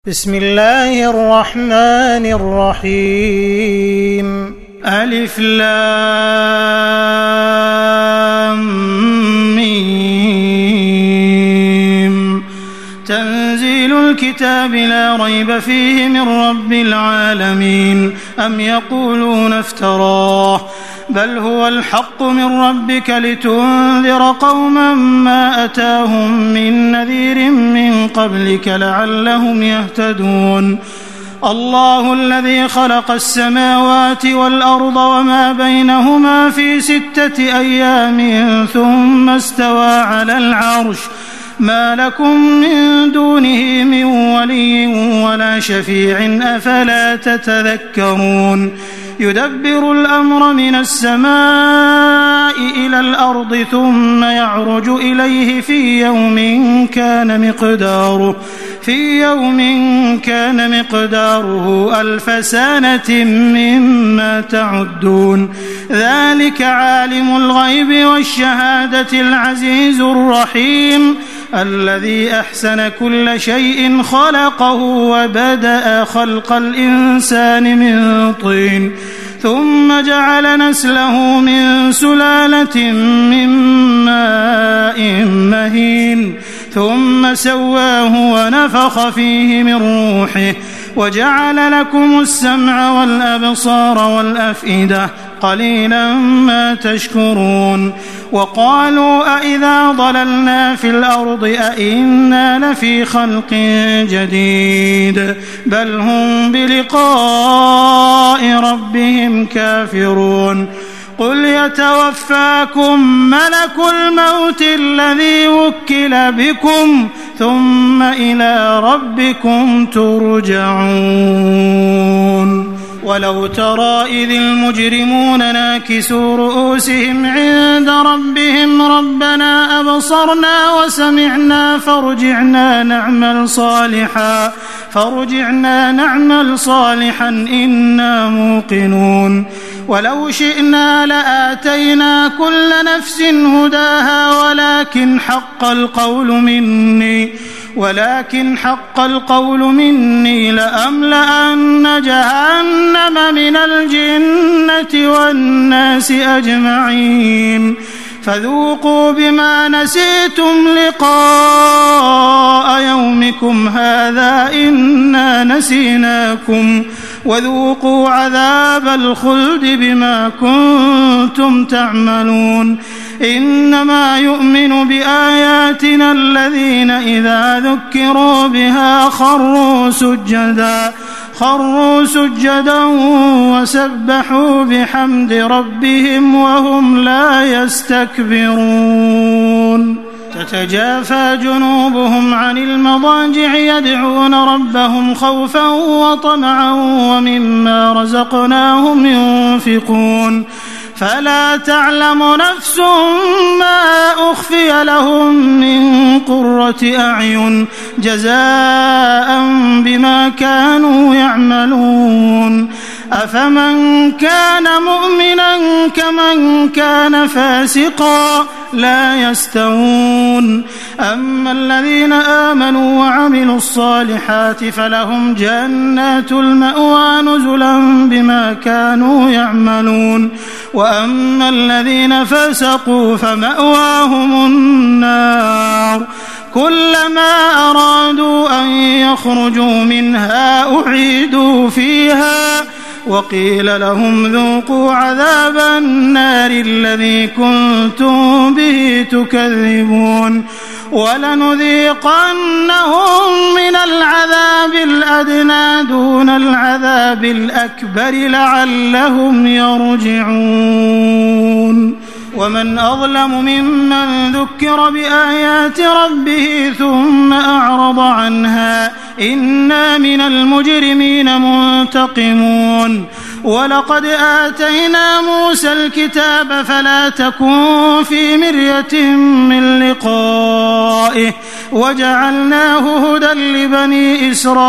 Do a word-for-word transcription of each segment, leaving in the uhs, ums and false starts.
بسم الله الرحمن الرحيم ألف لام ميم تنزيل الكتاب لا ريب فيه من رب العالمين أم يقولون افتراه بل هو الحق من ربك لتنذر قوما ما أتاهم من نذير من قبلك لعلهم يهتدون الله الذي خلق السماوات والأرض وما بينهما في ستة أيام ثم استوى على العرش ما لكم من دونه من ولي ولا شفيع أفلا تتذكرون يدبر الأمر من السماء إلى الأرض ثم يعرج إليه في يوم كان مقداره في يوم كان مقداره ألف سنة مما تعدون ذلك عالم الغيب والشهادة العزيز الرحيم الذي أحسن كل شيء خلقه وبدأ خلق الإنسان من طين ثم جعل نسله من سلالة من ماء مهين ثم سواه ونفخ فيه من روحه وجعل لكم السمع والأبصار والأفئدة قليلا ما تشكرون وقالوا أئذا ضللنا في الأرض أئنا لفي خلق جديد بل هم بلقاء ربهم كافرون قل يتوفاكم ملك الموت الذي وكل بكم ثم إلى ربكم ترجعون ولو ترى إذ المجرمون ناكسوا رؤوسهم عند ربهم ربنا أبصرنا وسمعنا فارجعنا نعمل صالحا فارجعنا نعمل صالحا إنا موقنون ولو شئنا لآتينا كل نفس هداها ولكن حق القول مني ولكن حق القول مني لأملأن جهنم من الجنة والناس أجمعين فذوقوا بما نسيتم لقاء يومكم هذا إنا نسيناكم وذوقوا عذاب الخلد بما كنتم تعملون إنما يؤمن بآياتنا الذين إذا ذكروا بها خروا سجدا خروا سجدا وسبحوا بحمد ربهم وهم لا يستكبرون تتجافى جنوبهم عن المضاجع يدعون ربهم خوفا وطمعا ومما رزقناهم ينفقون فلا تعلم نفس ما أخفي لهم من قرة أعين جزاء بما كانوا يعملون أفمن كان مؤمنا كمن كان فاسقا لا يستوون أما الذين آمنوا وعملوا الصالحات فلهم جنات المأوى نزلا بما كانوا يعملون وأما الذين فسقوا فمأواهم النار كلما أرادوا أن يخرجوا منها أعيدوا فيها وقيل لهم ذوقوا عذاب النار الذي كنتم به تكذبون ولنذيقنهم من العذاب الأدنى دون العذاب الأكبر لعلهم يرجعون ومن أظلم ممن ذكر بآيات ربه ثم أعرض عنها إنا من المجرمين منتقمون ولقد آتينا موسى الكتاب فلا تكن في مرية من لقائه وجعلناه هدى لبني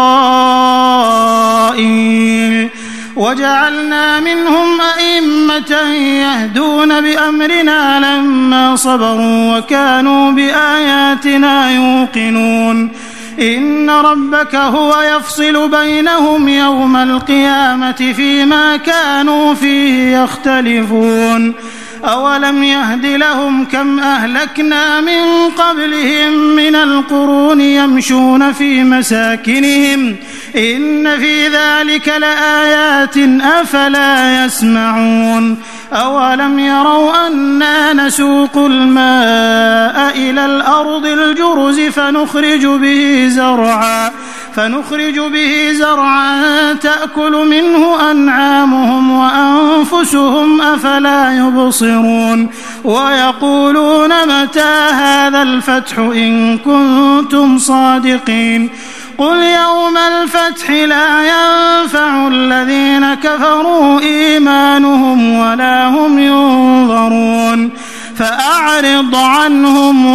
إسرائيل وجعلنا منهم أئمة يهدون بأمرنا لما صبروا وكانوا بآياتنا يوقنون إن ربك هو يفصل بينهم يوم القيامة فيما كانوا فيه يختلفون أولم يهد لهم كم أهلكنا من قبلهم من القرون يمشون في مساكنهم إن في ذلك لآيات أفلا يسمعون أولم يروا أنا نسوق الماء إلى الأرض الجرز فنخرج به زرعا فنخرج به زرعا تأكل منه أنعامهم وأنفسهم أفلا يبصرون ويقولون متى هذا الفتح إن كنتم صادقين قل يوم الفتح لا ينفع الذين كفروا إيمانهم ولا هم ينظرون فأعرض عنهم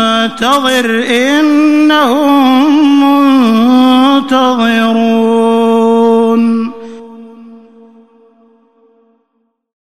وانتظر إنهم منتظرون.